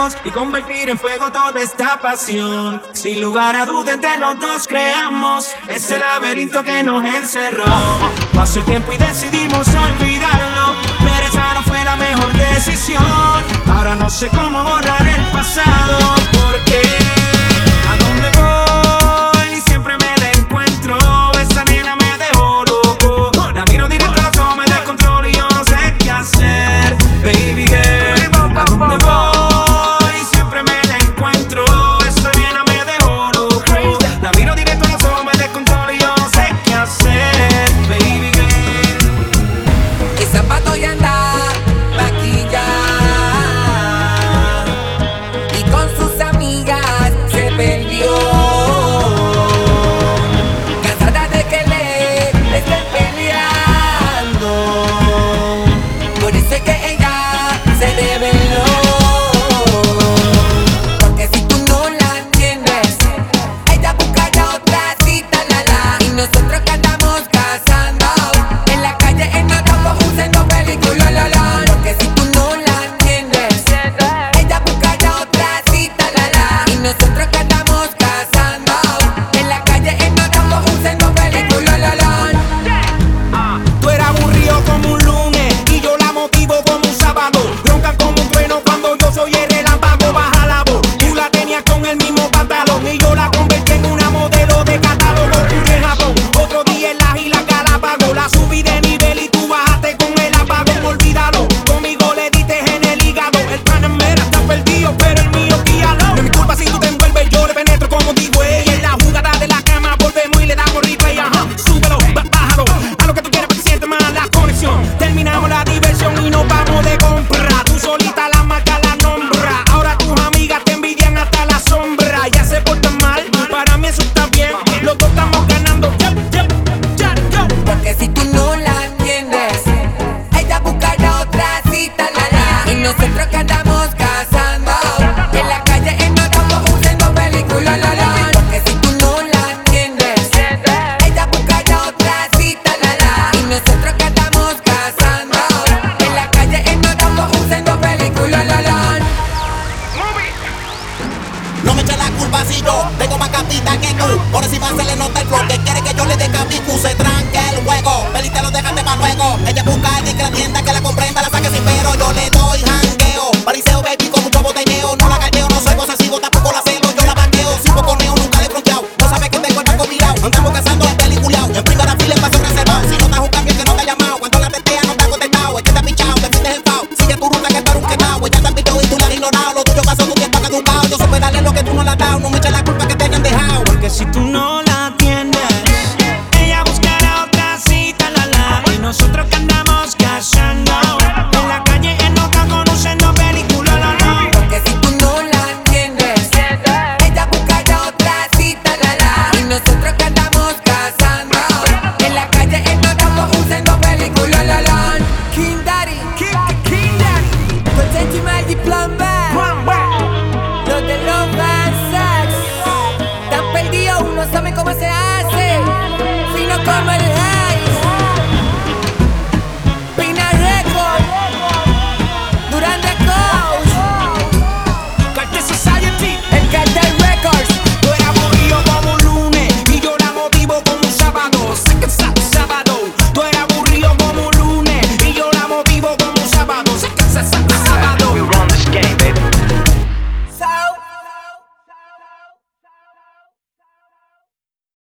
queramos y convertir en fuego toda esta pasión. Sin lugar a duda entre los dos creamos ese laberinto que nos encerró. Pasó el tiempo y decidimos olvidarlo, pero esa no fue la mejor decisión. Ahora no sé cómo borrar el pasado, porque a dónde voy siempre me la encuentro. Esa nena me dejó loco, la miro directo a los ojos, me descontrolo y yo no sé qué hacer. Baby girl, a dónde voy siempre me la encuentro. Esa nena me dejó loco, la miro directo a los ojos, me descontrolo y yo no sé qué hacer. Baby girl, y zapato y anda maquillada y con sus amigas se perdió, cansada de que le estén peleando. Por eso es que ella se reveló, porque si tú no la entiendes, ella buscará otra cita, y nosotros que andamos cazando en la calle en autobús usando película, porque si tú no la entiendes, ella buscará otra cita, y nosotros que andamos cazando en la calle en autobús usando película, tú eras aburrido como un lunes y yo la motivo como un sábado. Roncan como un trueno cuando yo soy el relámpago. Baja la voz, tú la tenías con el mismo pantalón y yo la convertí en una modelo de catálogo. Una en Japón, otro día en las Islas Galápagos. La subí de nivel y tú bajaste con el apagón. Olvídalo, conmigo le diste en el hígado. El Panamera está perdido, pero el mío guíalo. No es mi culpa si tú te envuelves, yo le penetro como digo ella. En la jugada de la cama volvemos y le damos replay. Ajá, súbelo, bájalo, a lo que tú quieras porque sientes más la conexión. Terminamos la diversión y nos vamos de compra. Tú solita la marca la nombra. Ahora tus amigas te envidian hasta la sombra. Ya se portan mal, para mí eso está bien. Los dos estamos ganando. porque si tú no la entiendes, ella buscará otra cita, y nosotros que andamos cazando en la calle en autobús usando película, porque si tú no la entiendes, ella buscará otra cita, y nosotros que andamos cazando en la calle en autobús usando película, No me eches la culpa si yo tengo más capita que tú. Por encima se le nota el flow, que quiere que yo le dé capicu. Se tranque el juego, Feliz te lo dejaste pa' luego. Ella busca el que la tienda, que la comprenda, la saque sin pero. Yo le doy jangueo, pariseo baby con mucho botelleo. No la galleo, no soy posesivo, tampoco la celo. Yo la banqueo, si poco neo, nunca le he fronteado. No sabe que tengo el banco mirado, andamos cazando